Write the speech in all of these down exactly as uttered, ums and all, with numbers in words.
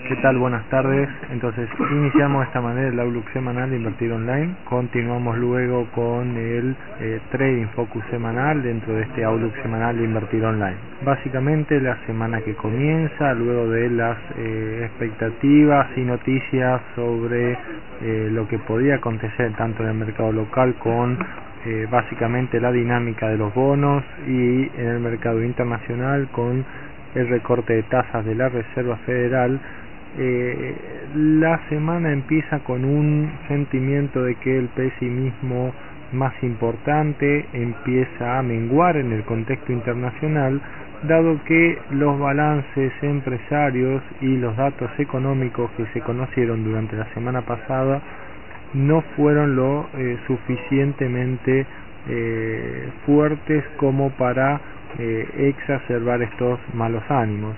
¿Qué tal? Buenas tardes. Entonces, iniciamos de esta manera el Outlook semanal de Invertir Online. Continuamos luego con el eh, Trading Focus semanal dentro de este Outlook semanal de Invertir Online. Básicamente, la semana que comienza, luego de las eh, expectativas y noticias sobre eh, lo que podía acontecer tanto en el mercado local con eh, básicamente la dinámica de los bonos y en el mercado internacional con el recorte de tasas de la Reserva Federal. Eh, la semana empieza con un sentimiento de que el pesimismo más importante empieza a menguar en el contexto internacional, dado que los balances empresarios y los datos económicos que se conocieron durante la semana pasada no fueron lo eh, suficientemente eh, fuertes como para eh, exacerbar estos malos ánimos.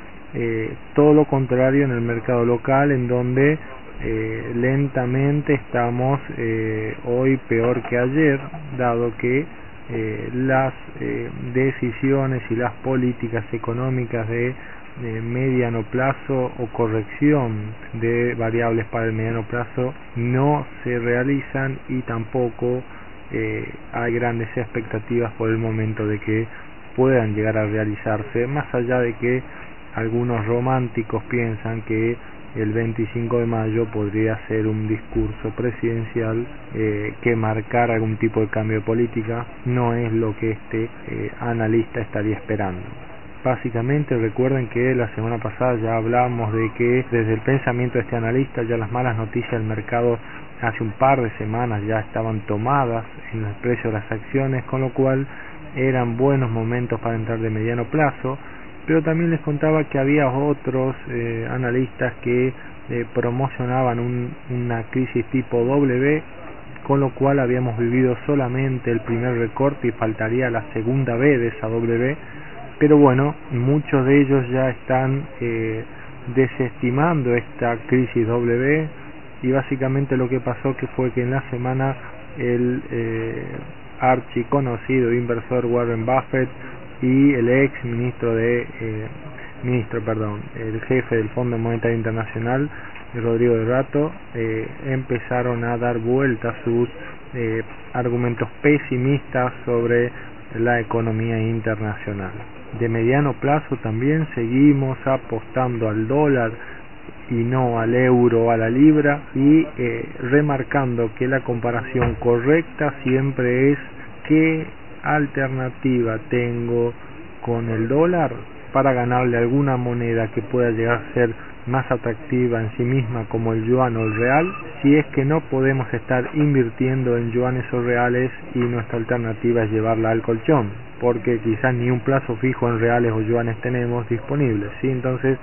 Eh, todo lo contrario en el mercado local, en donde eh, lentamente estamos eh, hoy peor que ayer, dado que eh, las eh, decisiones y las políticas económicas de, de mediano plazo o corrección de variables para el mediano plazo no se realizan, y tampoco eh, hay grandes expectativas por el momento de que puedan llegar a realizarse, más allá de que algunos románticos piensan que el veinticinco de mayo podría ser un discurso presidencial eh, que marcara algún tipo de cambio de política. No es lo que este eh, analista estaría esperando. Básicamente, recuerden que la semana pasada ya hablábamos de que desde el pensamiento de este analista ya las malas noticias del mercado hace un par de semanas ya estaban tomadas en el precio de las acciones, con lo cual eran buenos momentos para entrar de mediano plazo. Pero también les contaba que había otros eh, analistas que eh, promocionaban un, una crisis tipo W, con lo cual habíamos vivido solamente el primer recorte y faltaría la segunda B de esa W. Pero bueno, muchos de ellos ya están eh, desestimando esta crisis W, y básicamente lo que pasó que fue que en la semana el eh, archiconocido inversor Warren Buffett y el ex ministro de eh, ministro perdón el jefe del Fondo Monetario Internacional, Rodrigo de Rato, eh, empezaron a dar vuelta sus eh, argumentos pesimistas sobre la economía internacional. De mediano plazo también seguimos apostando al dólar y no al euro o a la libra, y eh, remarcando que la comparación correcta siempre es qué alternativa tengo con el dólar para ganarle alguna moneda que pueda llegar a ser más atractiva en sí misma, como el yuan o el real, si es que no podemos estar invirtiendo en yuanes o reales y nuestra alternativa es llevarla al colchón, porque quizás ni un plazo fijo en reales o yuanes tenemos disponibles, ¿sí? Entonces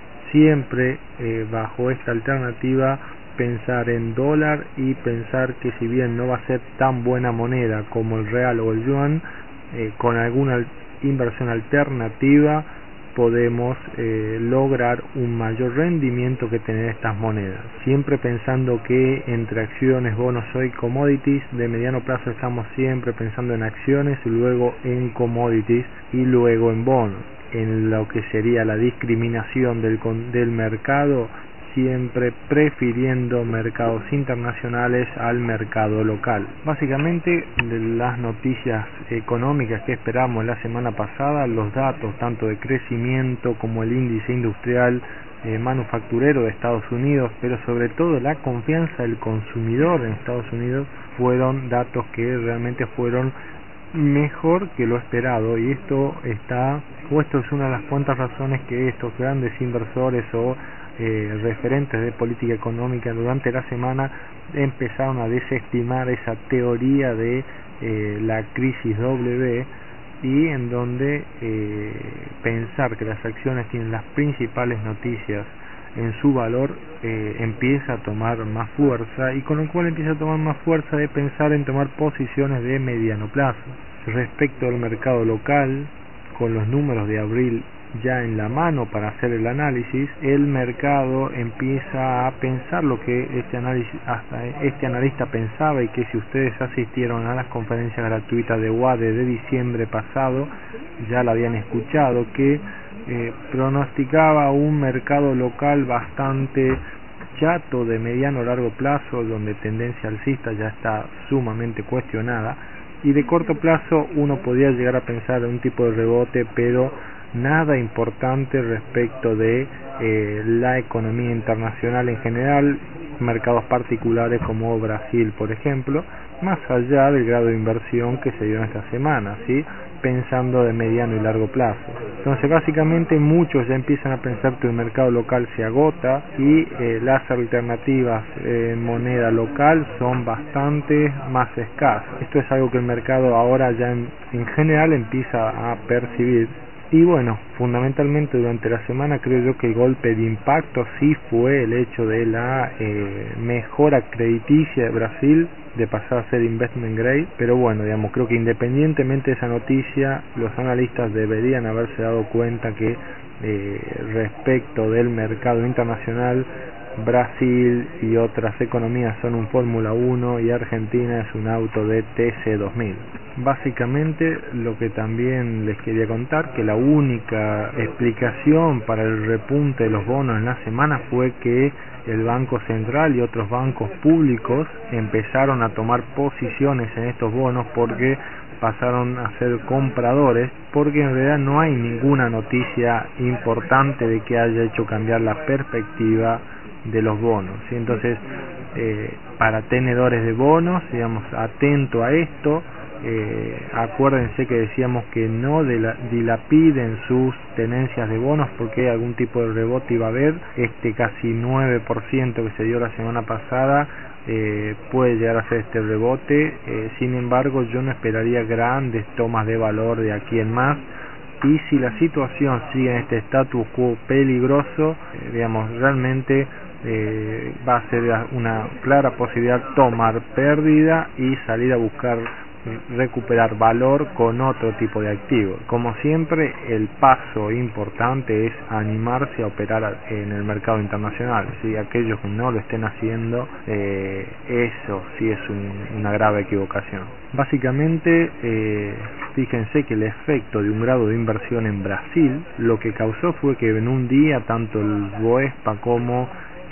siempre eh, bajo esta alternativa pensar en dólar, y pensar que si bien no va a ser tan buena moneda como el real o el yuan, eh, con alguna inversión alternativa podemos eh, lograr un mayor rendimiento que tener estas monedas, siempre pensando que entre acciones, bonos y commodities de mediano plazo estamos siempre pensando en acciones, y luego en commodities y luego en bonos. En lo que sería la discriminación del, del mercado, siempre prefiriendo mercados internacionales al mercado local. Básicamente, de las noticias económicas que esperamos la semana pasada, los datos tanto de crecimiento como el índice industrial eh, manufacturero de Estados Unidos, pero sobre todo la confianza del consumidor en Estados Unidos, fueron datos que realmente fueron mejor que lo esperado, y esto está, o esto es una de las cuantas razones que estos grandes inversores o eh, referentes de política económica durante la semana empezaron a desestimar esa teoría de eh, la crisis W, y en donde eh, pensar que las acciones tienen las principales noticias en su valor eh, empieza a tomar más fuerza, y con lo cual empieza a tomar más fuerza de pensar en tomar posiciones de mediano plazo. Respecto al mercado local, con los números de abril ya en la mano para hacer el análisis, el mercado empieza a pensar lo que este análisis hasta este analista pensaba, y que si ustedes asistieron a las conferencias gratuitas de W A D E de diciembre pasado ya la habían escuchado, que eh, pronosticaba un mercado local bastante chato de mediano a largo plazo, donde tendencia alcista ya está sumamente cuestionada, y de corto plazo uno podía llegar a pensar en un tipo de rebote, pero nada importante respecto de eh, la economía internacional en general, mercados particulares como Brasil, por ejemplo, más allá del grado de inversión que se dio en esta semana, ¿sí? Pensando de mediano y largo plazo. Entonces básicamente muchos ya empiezan a pensar que el mercado local se agota y eh, las alternativas en eh, moneda local son bastante más escasas. Esto es algo que el mercado ahora ya en, en general empieza a percibir. Y bueno, fundamentalmente durante la semana creo yo que el golpe de impacto sí fue el hecho de la eh, mejora crediticia de Brasil, de pasar a ser investment grade, pero bueno, digamos, creo que independientemente de esa noticia, los analistas deberían haberse dado cuenta que eh, respecto del mercado internacional, Brasil y otras economías son un Fórmula uno y Argentina es un auto de T C dos mil. Básicamente lo que también les quería contar, que la única explicación para el repunte de los bonos en la semana fue que el Banco Central y otros bancos públicos empezaron a tomar posiciones en estos bonos porque pasaron a ser compradores, porque en realidad no hay ninguna noticia importante de que haya hecho cambiar la perspectiva de los bonos, ¿sí? Entonces eh, para tenedores de bonos, digamos, atento a esto. Eh, acuérdense que decíamos que no dilapiden sus tenencias de bonos porque algún tipo de rebote iba a haber. Este casi nueve por ciento que se dio la semana pasada eh, puede llegar a ser este rebote. Eh, sin embargo, yo no esperaría grandes tomas de valor de aquí en más. Y si la situación sigue en este status quo peligroso, eh, digamos, realmente eh, va a ser una clara posibilidad tomar pérdida y salir a buscar recuperar valor con otro tipo de activo. Como siempre, el paso importante es animarse a operar en el mercado internacional. Si aquellos que no lo estén haciendo, eh, eso sí es un, una grave equivocación. Básicamente, eh, fíjense que el efecto de un grado de inversión en Brasil lo que causó fue que en un día tanto el Bovespa como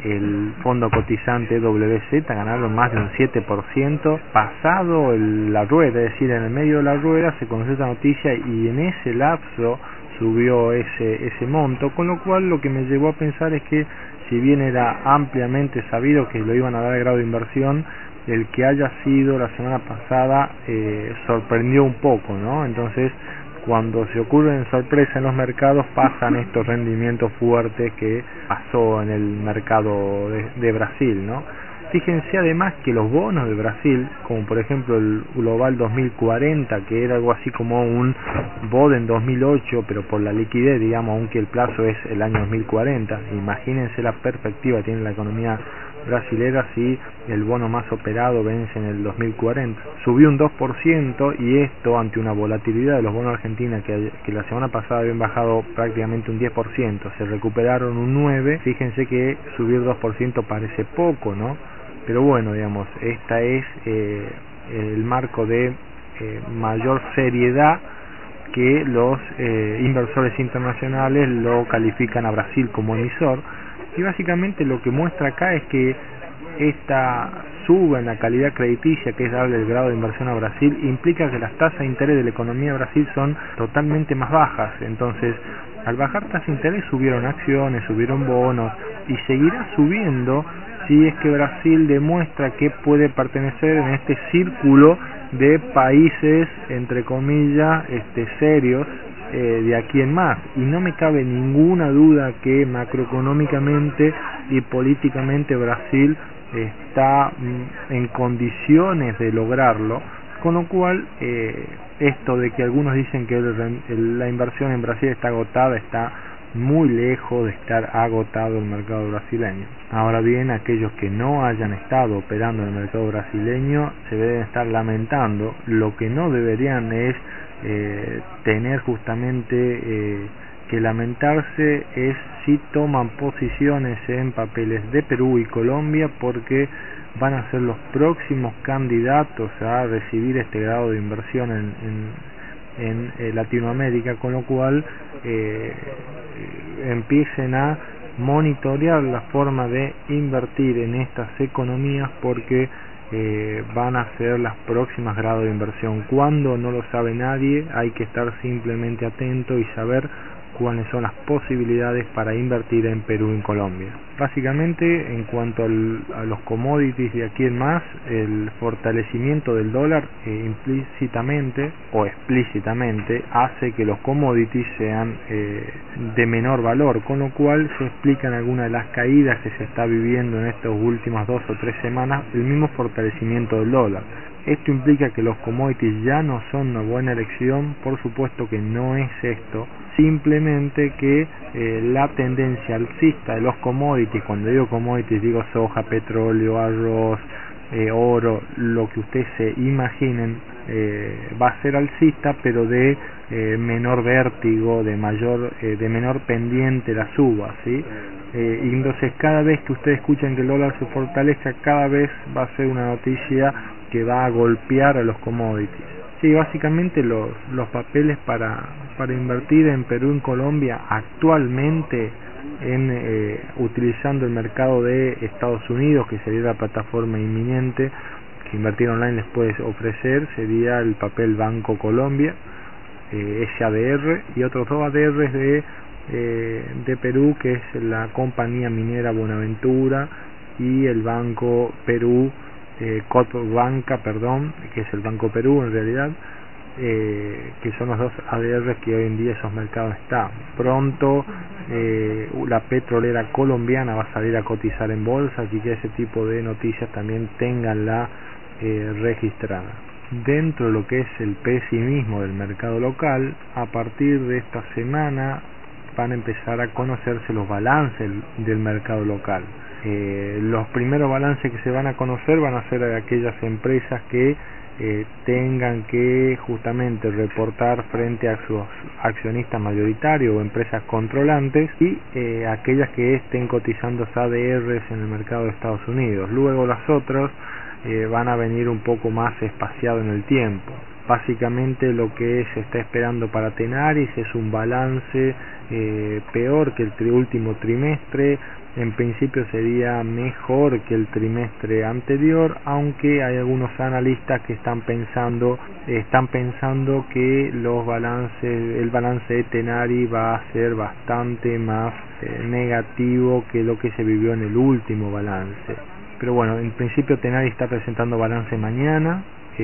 el fondo cotizante W Z ganaron más de un siete por ciento pasado el, la rueda, es decir, en el medio de la rueda se conoció esta noticia y en ese lapso subió ese, ese monto, con lo cual lo que me llevó a pensar es que si bien era ampliamente sabido que lo iban a dar a grado de inversión, el que haya sido la semana pasada eh, sorprendió un poco, ¿no? Entonces cuando se ocurren sorpresas en los mercados pasan estos rendimientos fuertes que pasó en el mercado de, de Brasil, ¿no? Fíjense además que los bonos de Brasil, como por ejemplo el Global dos mil cuarenta, que era algo así como un BODEN dos mil ocho, pero por la liquidez, digamos, aunque el plazo es el año dos mil cuarenta, imagínense la perspectiva que tiene la economía brasilera si el bono más operado vence en el dos mil cuarenta. Subió un dos por ciento y esto ante una volatilidad de los bonos argentinos que, que la semana pasada habían bajado prácticamente un diez por ciento, se recuperaron un nueve por ciento. Fíjense que subir dos por ciento parece poco, ¿no? Pero bueno, digamos, esta es eh, el marco de eh, mayor seriedad que los eh, inversores internacionales lo califican a Brasil como emisor. Y básicamente lo que muestra acá es que esta suba en la calidad crediticia, que es darle el grado de inversión a Brasil, implica que las tasas de interés de la economía de Brasil son totalmente más bajas. Entonces, al bajar tasas de interés subieron acciones, subieron bonos y seguirá subiendo si es que Brasil demuestra que puede pertenecer en este círculo de países, entre comillas, este, serios, Eh, de aquí en más. Y no me cabe ninguna duda que macroeconómicamente y políticamente Brasil está mm, en condiciones de lograrlo, con lo cual eh, esto de que algunos dicen que el, el, la inversión en Brasil está agotada está muy lejos de estar agotado el mercado brasileño. Ahora bien, aquellos que no hayan estado operando en el mercado brasileño se deben estar lamentando. Lo que no deberían es Eh, tener justamente eh, que lamentarse es si toman posiciones en papeles de Perú y Colombia, porque van a ser los próximos candidatos a recibir este grado de inversión en, en, en eh, Latinoamérica, con lo cual eh, empiecen a monitorear la forma de invertir en estas economías, porque eh, van a ser las próximas grados de inversión. Cuando no lo sabe nadie, hay que estar simplemente atento y saber cuáles son las posibilidades para invertir en Perú y en Colombia. Básicamente, en cuanto al, a los commodities de aquí en más, el fortalecimiento del dólar eh, implícitamente o explícitamente hace que los commodities sean eh, de menor valor, con lo cual se explican algunas de las caídas que se está viviendo en estas últimas dos o tres semanas, el mismo fortalecimiento del dólar. Esto implica que los commodities ya no son una buena elección. Por supuesto que no es esto, simplemente que eh, la tendencia alcista de los commodities, cuando digo commodities digo soja, petróleo, arroz, eh, oro, lo que ustedes se imaginen, eh, va a ser alcista, pero de eh, menor vértigo, de mayor, eh, de menor pendiente la suba, ¿sí? Eh, y entonces cada vez que ustedes escuchen que el dólar se fortalezca, cada vez va a ser una noticia que va a golpear a los commodities. Sí, básicamente los, los papeles para, para invertir en Perú y en Colombia actualmente, en eh, utilizando el mercado de Estados Unidos, que sería la plataforma inminente que Invertir Online les puede ofrecer, sería el papel Banco Colombia, eh, S A D R, y otros dos A D Rs de, eh, de Perú, que es la compañía minera Buenaventura, y el Banco Perú, eh, Cotbanca, perdón, que es el Banco Perú en realidad, eh, que son los dos A D Rs que hoy en día esos mercados están. Pronto eh, la petrolera colombiana va a salir a cotizar en bolsa, así que ese tipo de noticias también tenganla eh, registrada. Dentro de lo que es el pesimismo del mercado local, a partir de esta semana van a empezar a conocerse los balances del mercado local. Eh, los primeros balances que se van a conocer van a ser de aquellas empresas que eh, tengan que justamente reportar frente a sus accionistas mayoritarios o empresas controlantes, y eh, aquellas que estén cotizando A D Rs en el mercado de Estados Unidos. Luego las otras eh, van a venir un poco más espaciado en el tiempo. Básicamente lo que se está esperando para Tenaris es un balance eh, peor que el tri último trimestre. En principio sería mejor que el trimestre anterior, aunque hay algunos analistas que están pensando están pensando que los balances el balance de Tenaris va a ser bastante más eh, negativo que lo que se vivió en el último balance. Pero bueno, en principio Tenaris está presentando balance mañana.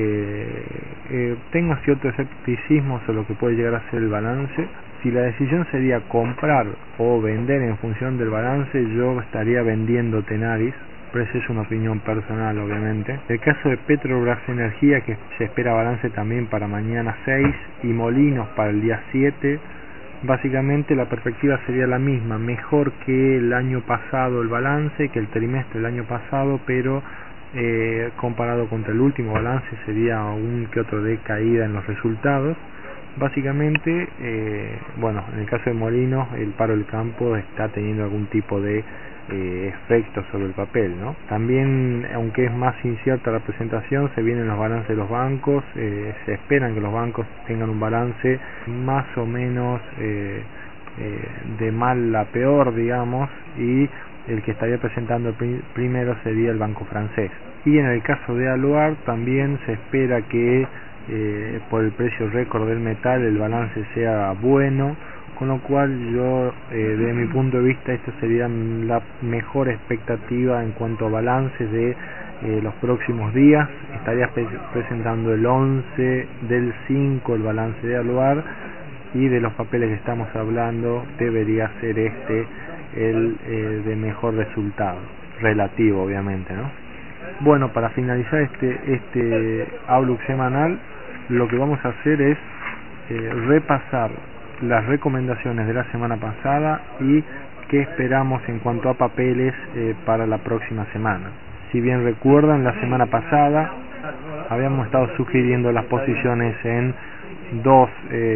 Eh, eh, tengo cierto escepticismo sobre lo que puede llegar a ser el balance. Si la decisión sería comprar o vender en función del balance, yo estaría vendiendo Tenaris, pero esa es una opinión personal, obviamente. El caso de Petrobras Energía, que se espera balance también para mañana seis, y Molinos para el día siete, básicamente la perspectiva sería la misma, mejor que el año pasado el balance, que el trimestre del año pasado, pero eh, comparado contra el último balance sería un que otro de caída en los resultados. Básicamente, eh, bueno, en el caso de Molinos, el paro del campo está teniendo algún tipo de eh, efecto sobre el papel, ¿no? También, aunque es más incierta la presentación, se vienen los balances de los bancos. Eh, se esperan que los bancos tengan un balance más o menos eh, eh, de mal a peor, digamos, y el que estaría presentando prim primero sería el banco francés. Y en el caso de Aluar también se espera que Eh, por el precio récord del metal el balance sea bueno, con lo cual yo eh, desde mi punto de vista esta sería la mejor expectativa en cuanto a balances de eh, los próximos días. Estaría presentando el once del cinco el balance de Aluar, y de los papeles que estamos hablando debería ser este el eh, de mejor resultado relativo, obviamente, ¿no? Bueno, para finalizar este este Outlook semanal, lo que vamos a hacer es eh, repasar las recomendaciones de la semana pasada y qué esperamos en cuanto a papeles eh, para la próxima semana. Si bien recuerdan, la semana pasada habíamos estado sugiriendo las posiciones en dos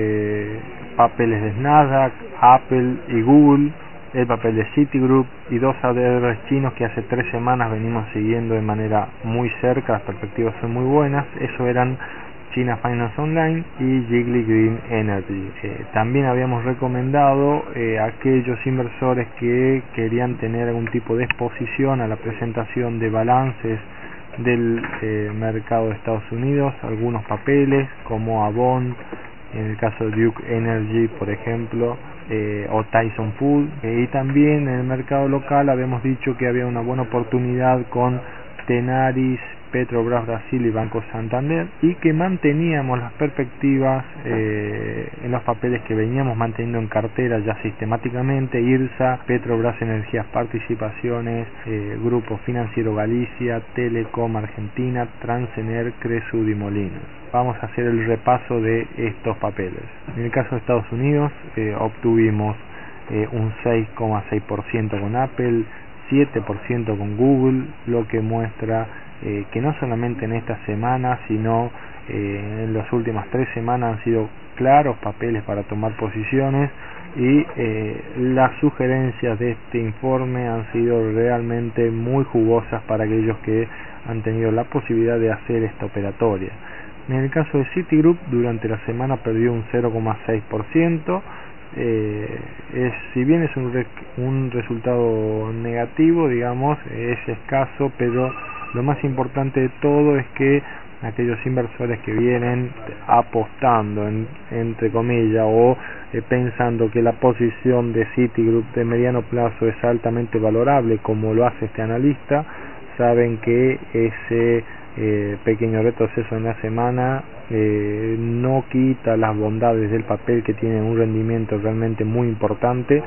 eh, papeles de Nasdaq, Apple y Google, el papel de Citigroup y dos A D Rs chinos que hace tres semanas venimos siguiendo de manera muy cerca. Las perspectivas son muy buenas. Eso eran China Finance Online y Jiggly Green Energy. Eh, también habíamos recomendado eh, a aquellos inversores que querían tener algún tipo de exposición a la presentación de balances del eh, mercado de Estados Unidos, algunos papeles como Avon, en el caso de Duke Energy por ejemplo, eh, o Tyson Food, eh, y también en el mercado local habíamos dicho que había una buena oportunidad con Tenaris, Petrobras Brasil y Banco Santander, y que manteníamos las perspectivas eh, en los papeles que veníamos manteniendo en cartera ya sistemáticamente: IRSA, Petrobras Energías Participaciones, eh, Grupo Financiero Galicia, Telecom Argentina, Transener, Cresud y Molinos. Vamos a hacer el repaso de estos papeles. En el caso de Estados Unidos eh, obtuvimos eh, un seis coma seis por ciento con Apple, siete por ciento con Google, lo que muestra eh, que no solamente en esta semana, sino eh, en las últimas tres semanas han sido claros papeles para tomar posiciones, y eh, las sugerencias de este informe han sido realmente muy jugosas para aquellos que han tenido la posibilidad de hacer esta operatoria. En el caso de Citigroup, durante la semana perdió un cero coma seis por ciento. Eh, es, si bien es un, re, un resultado negativo, digamos, es escaso, pero lo más importante de todo es que aquellos inversores que vienen apostando, en, entre comillas, o eh, pensando que la posición de Citigroup de mediano plazo es altamente valorable, como lo hace este analista, saben que ese eh, pequeño retroceso en la semana eh, no quita las bondades del papel, que tiene un rendimiento realmente muy importante,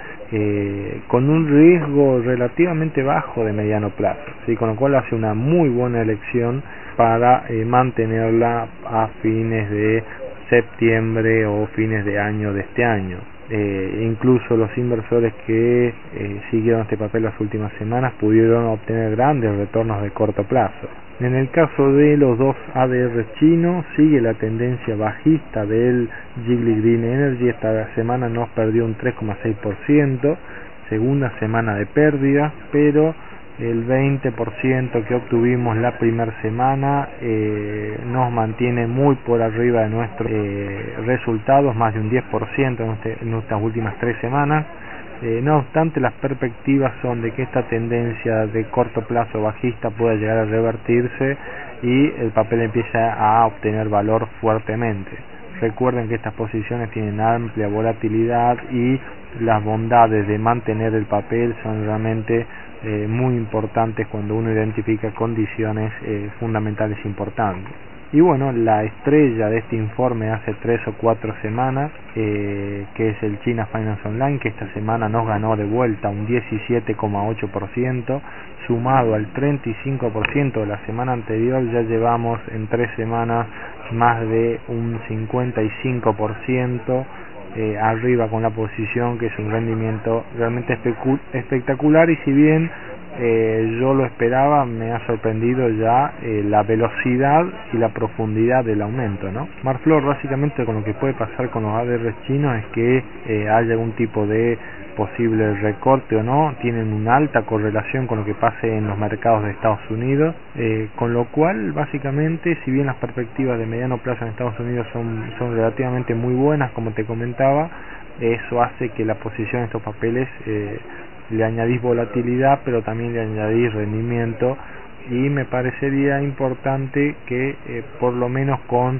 eh, con un riesgo relativamente bajo de mediano plazo, ¿sí? Con lo cual hace una muy buena elección para eh, mantenerla a fines de septiembre o fines de año de este año. Eh, incluso los inversores que eh, siguieron este papel las últimas semanas pudieron obtener grandes retornos de corto plazo. En el caso de los dos A D R chinos, sigue la tendencia bajista del Jiggly Green Energy. Esta semana nos perdió un tres coma seis por ciento, segunda semana de pérdida, pero el veinte por ciento que obtuvimos la primera semana eh, nos mantiene muy por arriba de nuestros eh, resultados, más de un diez por ciento en, este, en estas últimas tres semanas. Eh, no obstante, las perspectivas son de que esta tendencia de corto plazo bajista pueda llegar a revertirse y el papel empieza a obtener valor fuertemente. Recuerden que estas posiciones tienen amplia volatilidad y las bondades de mantener el papel son realmente eh, muy importantes cuando uno identifica condiciones eh, fundamentales importantes. Y bueno, la estrella de este informe hace tres o cuatro semanas, eh, que es el China Finance Online, que esta semana nos ganó de vuelta un diecisiete coma ocho por ciento, sumado al treinta y cinco por ciento de la semana anterior, ya llevamos en tres semanas más de un cincuenta y cinco por ciento eh, arriba con la posición, que es un rendimiento realmente espectacular. Y si bien Eh, yo lo esperaba, me ha sorprendido ya eh, la velocidad y la profundidad del aumento, ¿no? Marflor, básicamente con lo que puede pasar con los A D R chinos es que eh, haya algún tipo de posible recorte o no, tienen una alta correlación con lo que pase en los mercados de Estados Unidos, eh, con lo cual básicamente, si bien las perspectivas de mediano plazo en Estados Unidos son, son relativamente muy buenas, como te comentaba, eso hace que la posición de estos papeles eh, le añadís volatilidad, pero también le añadís rendimiento, y me parecería importante que eh, por lo menos con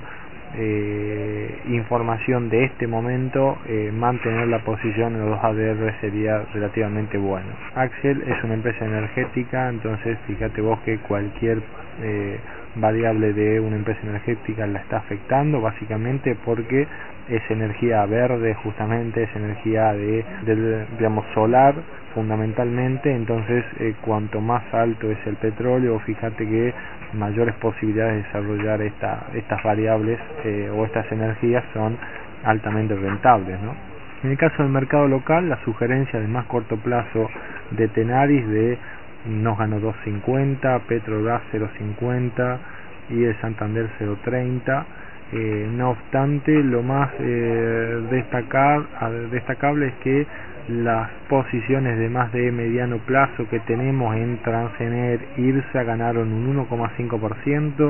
eh, información de este momento eh, mantener la posición en los dos A D R sería relativamente bueno. Axel es una empresa energética, entonces fíjate vos que cualquier eh, variable de una empresa energética la está afectando, básicamente porque es energía verde, justamente es energía de, de digamos solar fundamentalmente. Entonces eh, cuanto más alto es el petróleo, fíjate que mayores posibilidades de desarrollar esta, estas variables eh, o estas energías son altamente rentables, ¿no? En el caso del mercado local, la sugerencia de más corto plazo de Tenaris de nos ganó dos cincuenta, Petrobras cero cincuenta y el Santander cero treinta. Eh, no obstante, lo más eh, destacar, destacable es que las posiciones de más de mediano plazo que tenemos en Transener, IRSA, ganaron un uno coma cinco por ciento,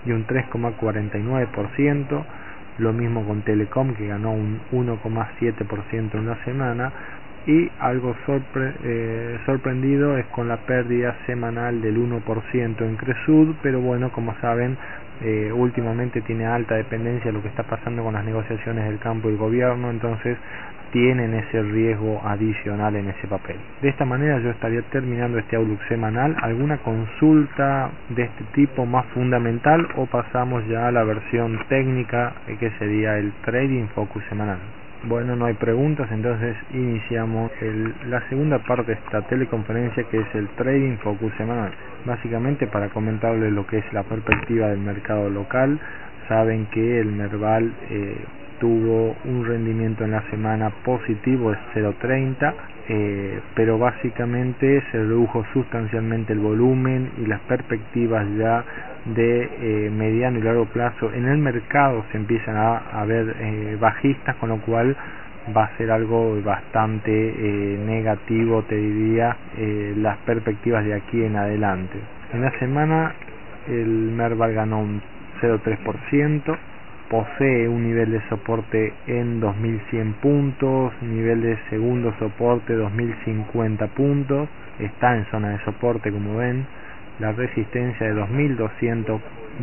y un tres coma cuarenta y nueve por ciento. Lo mismo con Telecom, que ganó un uno coma siete por ciento en la semana. Y algo sorpre eh, sorprendido es con la pérdida semanal del uno por ciento en Cresud, pero bueno, como saben, eh, últimamente tiene alta dependencia de lo que está pasando con las negociaciones del campo y el gobierno, entonces tienen ese riesgo adicional en ese papel. De esta manera yo estaría terminando este Outlook semanal. ¿Alguna consulta de este tipo más fundamental o pasamos ya a la versión técnica, eh, que sería el Trading Focus semanal? Bueno, no hay preguntas, entonces iniciamos el, la segunda parte de esta teleconferencia, que es el Trading Focus semanal. Básicamente para comentarles lo que es la perspectiva del mercado local. Saben que el Merval eh, tuvo un rendimiento en la semana positivo de cero coma treinta, eh, pero básicamente se redujo sustancialmente el volumen y las perspectivas ya de eh, mediano y largo plazo en el mercado se empiezan a, a ver eh, bajistas, con lo cual va a ser algo bastante eh, negativo, te diría, eh, las perspectivas de aquí en adelante. En la semana el Merval ganó un cero coma tres por ciento, posee un nivel de soporte en dos mil cien puntos, nivel de segundo soporte dos mil cincuenta puntos, está en zona de soporte como ven, la resistencia de dos mil doscientos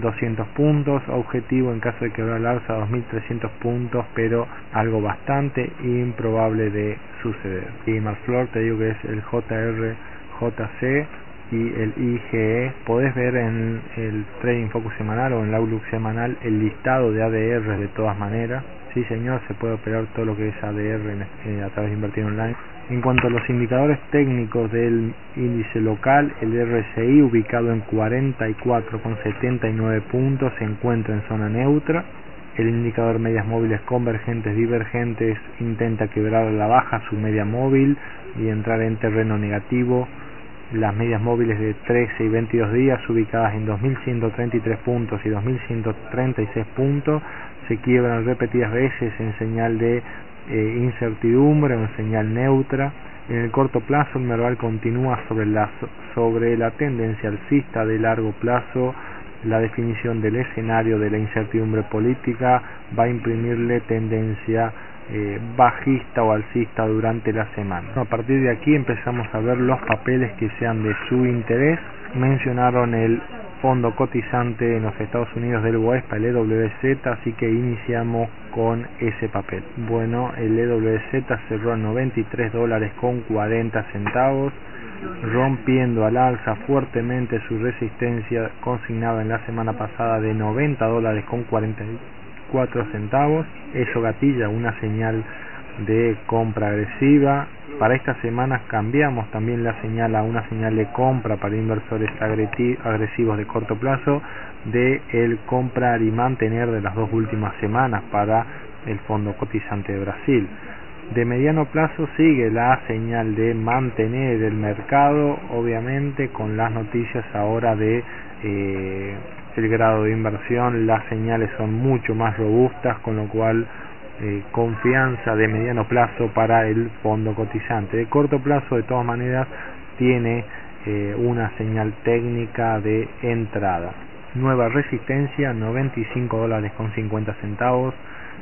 puntos, objetivo en caso de quebrar al alza dos mil trescientos puntos, pero algo bastante improbable de suceder. Y Marflor, te digo que es el J R J C y el I G E. Podés ver en el Trading Focus semanal o en el Outlook semanal el listado de A D R de todas maneras. Sí señor, se puede operar todo lo que es A D R en, eh, a través de Invertir Online. En cuanto a los indicadores técnicos del índice local, el R S I, ubicado en cuarenta y cuatro coma setenta y nueve puntos, se encuentra en zona neutra. El indicador medias móviles convergentes divergentes intenta quebrar a la baja su media móvil y entrar en terreno negativo. Las medias móviles de trece y veintidós días, ubicadas en dos mil ciento treinta y tres puntos y dos mil ciento treinta y seis puntos, se quiebran repetidas veces en señal de eh, incertidumbre o en señal neutra. En el corto plazo el Merval continúa sobre la, sobre la tendencia alcista. De largo plazo, la definición del escenario de la incertidumbre política va a imprimirle tendencia eh, bajista o alcista durante la semana. A partir de aquí empezamos a ver los papeles que sean de su interés. Mencionaron el fondo cotizante en los Estados Unidos del BOESPA, el E W Z, así que iniciamos con ese papel. Bueno, el E W Z cerró en noventa y tres dólares con cuarenta centavos, rompiendo al alza fuertemente su resistencia consignada en la semana pasada de noventa dólares con cuarenta y cuatro centavos. Eso gatilla una señal de compra agresiva. Para estas semanas cambiamos también la señal a una señal de compra para inversores agresivos de corto plazo, de el comprar y mantener de las dos últimas semanas para el fondo cotizante de Brasil. De mediano plazo sigue la señal de mantener el mercado, obviamente con las noticias ahora de eh, el grado de inversión. Las señales son mucho más robustas, con lo cual eh, confianza de mediano plazo para el fondo cotizante. De corto plazo, de todas maneras, tiene eh, una señal técnica de entrada. Nueva resistencia, noventa y cinco dólares con cincuenta centavos.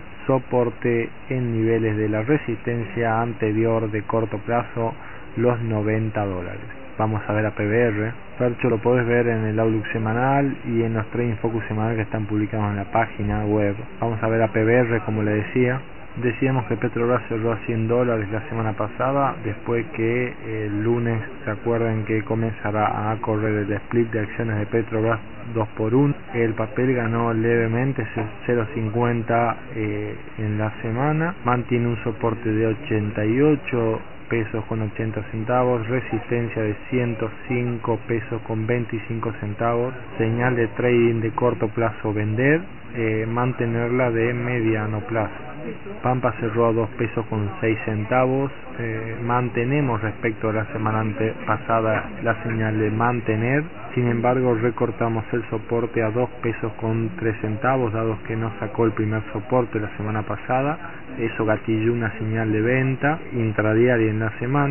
Soporte en niveles de la resistencia anterior de corto plazo, los noventa dólares. Vamos a ver a P B R. Percho lo podés ver en el Outlook semanal y en los Trading Focus semanal que están publicados en la página web. Vamos a ver a P B R, como le decía. Decíamos que Petrobras cerró a cien dólares la semana pasada, después que el lunes, se acuerdan que comenzará a correr el split de acciones de Petrobras dos por uno. El papel ganó levemente cero coma cincuenta eh, en la semana, mantiene un soporte de ochenta y ocho pesos con ochenta centavos, resistencia de ciento cinco pesos con veinticinco centavos, señal de trading de corto plazo vender, eh, mantenerla de mediano plazo. Pampa cerró a dos pesos con seis centavos, eh, mantenemos respecto a la semana ante pasada la señal de mantener. Sin embargo, recortamos el soporte a dos pesos con tres centavos, dado que no sacó el primer soporte la semana pasada. Eso gatilló una señal de venta intradiaria en la semana.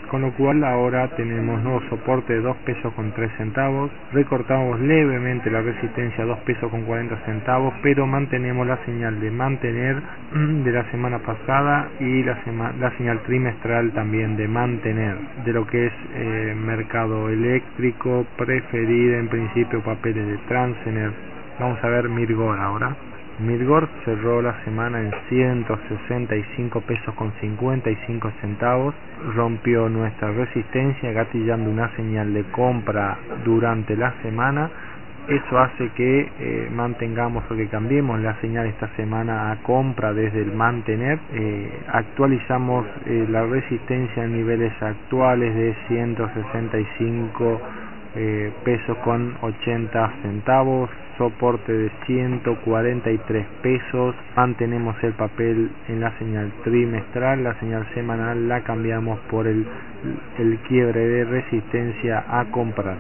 con lo cual ahora tenemos nuevo soporte de dos pesos con tres centavos, recortamos levemente la resistencia a dos pesos con cuarenta centavos, pero mantenemos la señal de mantener de la semana pasada y la, sema, la señal trimestral también de mantener, de lo que es eh, mercado eléctrico, preferida en principio papeles de Transener. Vamos a ver Mirgor ahora. Mirgor cerró la semana en ciento sesenta y cinco pesos con cincuenta y cinco centavos, rompió nuestra resistencia gatillando una señal de compra durante la semana. Eso hace que eh, mantengamos o que cambiemos la señal esta semana a compra desde el mantener. Eh, actualizamos eh, la resistencia en niveles actuales de ciento sesenta y cinco eh, pesos con ochenta centavos, soporte de ciento cuarenta y tres pesos. Mantenemos el papel en la señal trimestral, la señal semanal la cambiamos por el, el quiebre de resistencia a comprar.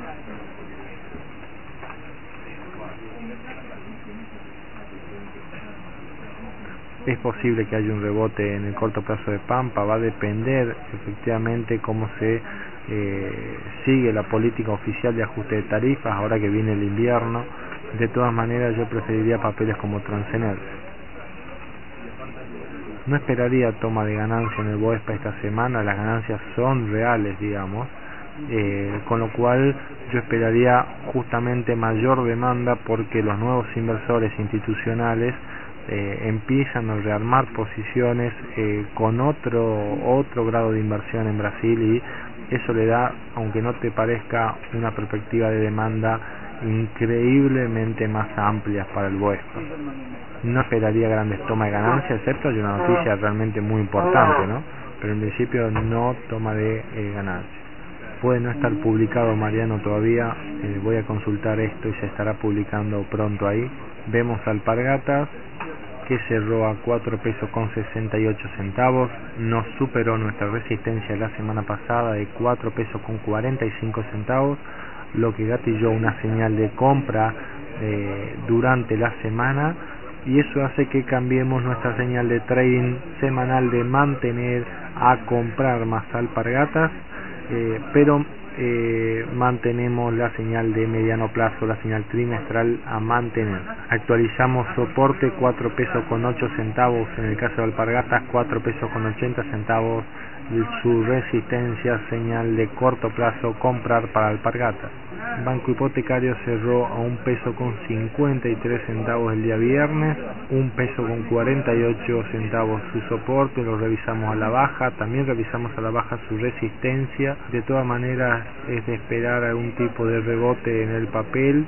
Es posible que haya un rebote en el corto plazo de Pampa, va a depender efectivamente cómo se eh, sigue la política oficial de ajuste de tarifas ahora que viene el invierno. De todas maneras yo preferiría papeles como Transener. No esperaría toma de ganancia en el Bovespa esta semana, las ganancias son reales, digamos, eh, con lo cual yo esperaría justamente mayor demanda porque los nuevos inversores institucionales eh, empiezan a rearmar posiciones eh, con otro otro grado de inversión en Brasil, y eso le da, aunque no te parezca, una perspectiva de demanda increíblemente más amplias para el Bovespa. No esperaría grandes tomas de ganancia, excepto hay una noticia realmente muy importante, ¿no? Pero en principio no toma de eh, ganancia. Puede no estar publicado, Mariano, todavía, eh, voy a consultar esto y se estará publicando pronto ahí. Vemos Alpargatas, que cerró a cuatro pesos con sesenta y ocho centavos, nos superó nuestra resistencia la semana pasada de cuatro pesos con cuarenta y cinco centavos, lo que gatilló una señal de compra eh, durante la semana, y eso hace que cambiemos nuestra señal de trading semanal de mantener a comprar más Alpargatas, eh, pero eh, mantenemos la señal de mediano plazo, la señal trimestral a mantener. Actualizamos soporte cuatro pesos con ocho centavos en el caso de Alpargatas, cuatro pesos con ochenta centavos su resistencia, señal de corto plazo comprar para Alpargatas. Banco Hipotecario cerró a un peso con cincuenta y tres centavos el día viernes, un peso con cuarenta y ocho centavos su soporte, lo revisamos a la baja, también revisamos a la baja su resistencia. De todas maneras es de esperar algún tipo de rebote en el papel,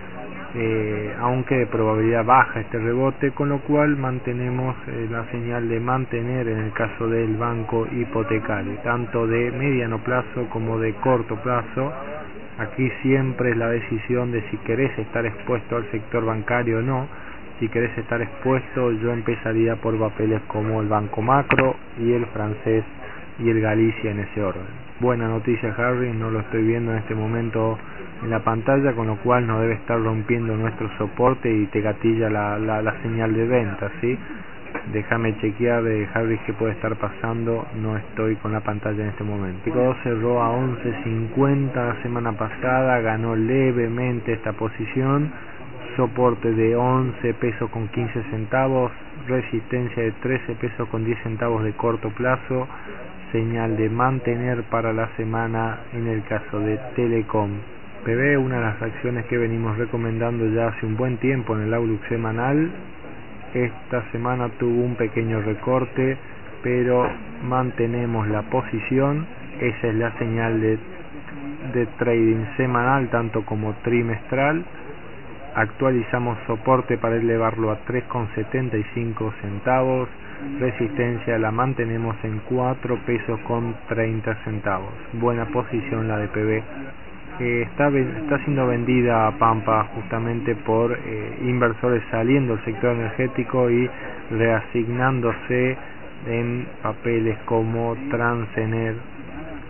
eh, aunque de probabilidad baja este rebote, con lo cual mantenemos eh, la señal de mantener en el caso del Banco Hipotecario, tanto de mediano plazo como de corto plazo. Aquí siempre es la decisión de si querés estar expuesto al sector bancario o no. Si querés estar expuesto, yo empezaría por papeles como el Banco Macro y el francés y el Galicia en ese orden. Buena noticia, Harry, no lo estoy viendo en este momento en la pantalla, con lo cual no debe estar rompiendo nuestro soporte y te gatilla la, la, la señal de venta, ¿sí? Déjame chequear, de Harry, qué puede estar pasando, no estoy con la pantalla en este momento. Pico cerró a once cincuenta la semana pasada, ganó levemente esta posición, soporte de once pesos con quince centavos, resistencia de trece pesos con diez centavos de corto plazo, señal de mantener para la semana en el caso de Telecom. P B, una de las acciones que venimos recomendando ya hace un buen tiempo en el Outlook semanal. Esta semana tuvo un pequeño recorte, pero mantenemos la posición. Esa es la señal de, de trading semanal tanto como trimestral. Actualizamos soporte para elevarlo a tres con setenta y cinco centavos, resistencia la mantenemos en cuatro pesos con treinta centavos. Buena posición la de P B. Eh, está, está siendo vendida a Pampa justamente por eh, inversores saliendo del sector energético y reasignándose en papeles como Transener.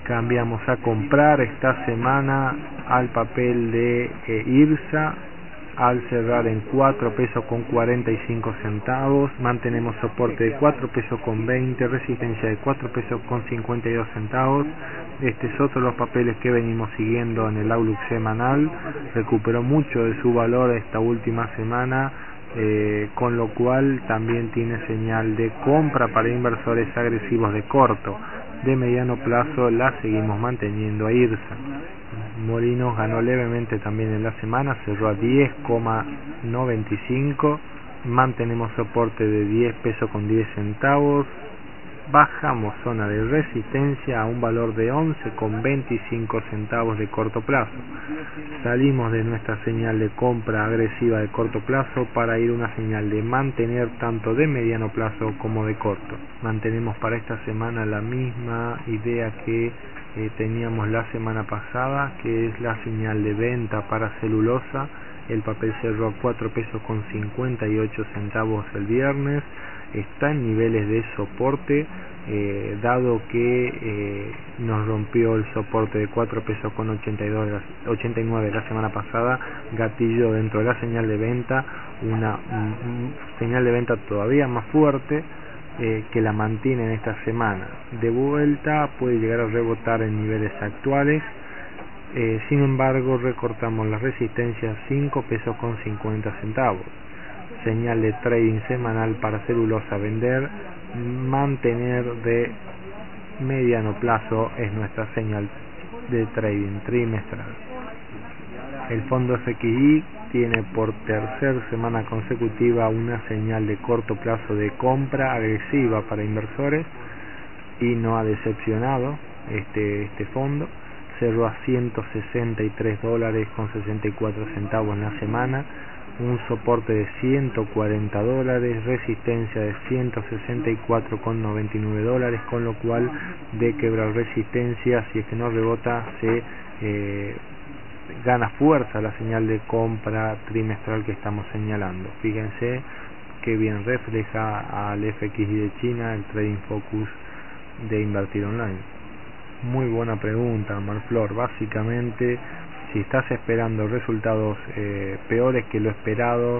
Cambiamos a comprar esta semana al papel de eh, IRSA, al cerrar en cuatro pesos con cuarenta y cinco centavos. Mantenemos soporte de cuatro pesos con veinte, resistencia de cuatro pesos con cincuenta y dos centavos. Este es otro de los papeles que venimos siguiendo en el Outlook semanal. Recuperó mucho de su valor esta última semana, eh, con lo cual también tiene señal de compra para inversores agresivos de corto. De mediano plazo la seguimos manteniendo a I R S A. Molinos ganó levemente también en la semana, cerró a diez coma noventa y cinco. Mantenemos soporte de diez pesos con diez centavos. Bajamos zona de resistencia a un valor de once con veinticinco centavos de corto plazo. Salimos de nuestra señal de compra agresiva de corto plazo para ir a una señal de mantener tanto de mediano plazo como de corto. Mantenemos para esta semana la misma idea que eh, teníamos la semana pasada, que es la señal de venta para celulosa. El papel cerró a cuatro pesos con cincuenta y ocho centavos el viernes. Está en niveles de soporte, eh, dado que eh, nos rompió el soporte de cuatro pesos con ochenta y dos, ochenta y nueve la semana pasada. Gatillo dentro de la señal de venta, una un, señal de venta todavía más fuerte, eh, que la mantiene en esta semana. De vuelta puede llegar a rebotar en niveles actuales. Eh, sin embargo, recortamos la resistencia a cinco pesos con cincuenta centavos. Señal de trading semanal para celulosa vender. Mantener de mediano plazo es nuestra señal de trading trimestral. El fondo F X I tiene por tercera semana consecutiva una señal de corto plazo de compra agresiva para inversores y no ha decepcionado este, este fondo. Cerró a ciento sesenta y tres dólares con sesenta y cuatro centavos en la semana, un soporte de ciento cuarenta dólares, resistencia de ciento sesenta y cuatro con noventa y nueve dólares, con lo cual de quebrar resistencia, si es que no rebota, se eh, gana fuerza la señal de compra trimestral que estamos señalando. Fíjense que bien refleja al F X I de China el Trading Focus de Invertir Online. Muy buena pregunta, Marflor. Básicamente, si estás esperando resultados eh, peores que lo esperado,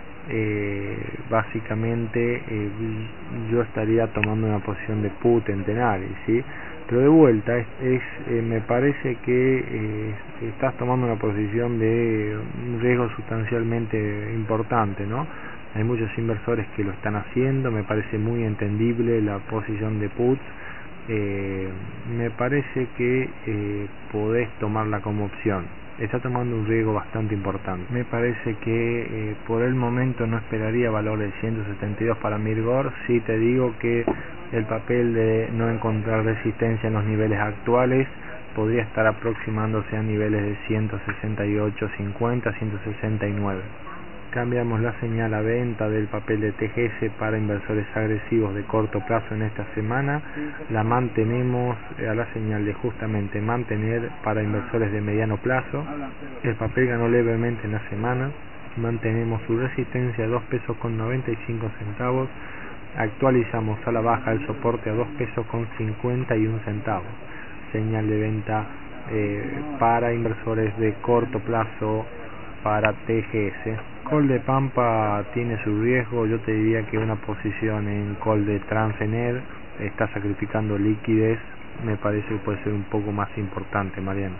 eh, básicamente eh, yo estaría tomando una posición de put en Tenaris, ¿sí? Pero de vuelta, es, es eh, me parece que eh, estás tomando una posición de un riesgo sustancialmente importante, ¿no? Hay muchos inversores que lo están haciendo, me parece muy entendible la posición de puts. Eh, me parece que eh, podés tomarla como opción. Está tomando un riesgo bastante importante. Me parece que eh, por el momento no esperaría valores de ciento setenta y dos para Mirgor. Si te digo que el papel de no encontrar resistencia en los niveles actuales podría estar aproximándose a niveles de ciento sesenta y ocho cincuenta, ciento sesenta y nueve. Cambiamos la señal a venta del papel de T G S para inversores agresivos de corto plazo en esta semana. La mantenemos a la señal de justamente mantener para inversores de mediano plazo. El papel ganó levemente en la semana. Mantenemos su resistencia a dos pesos con noventa y cinco centavos. Actualizamos a la baja el soporte a dos pesos con cincuenta y un centavos. Señal de venta eh, para inversores de corto plazo para T G S. Call de Pampa tiene su riesgo. Yo te diría que una posición en call de Transener está sacrificando liquidez. Me parece que puede ser un poco más importante, Mariano.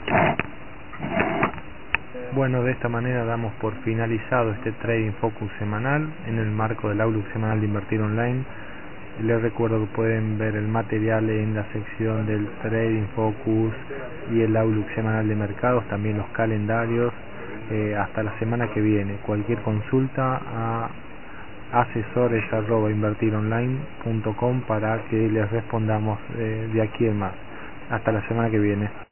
Bueno, de esta manera damos por finalizado este Trading Focus semanal en el marco del Outlook semanal de Invertir Online. Les recuerdo que pueden ver el material en la sección del Trading Focus y el Outlook semanal de mercados, también los calendarios. Eh, hasta la semana que viene. Cualquier consulta a asesores arroba invertironline punto com para que les respondamos eh, de aquí en más. Hasta la semana que viene.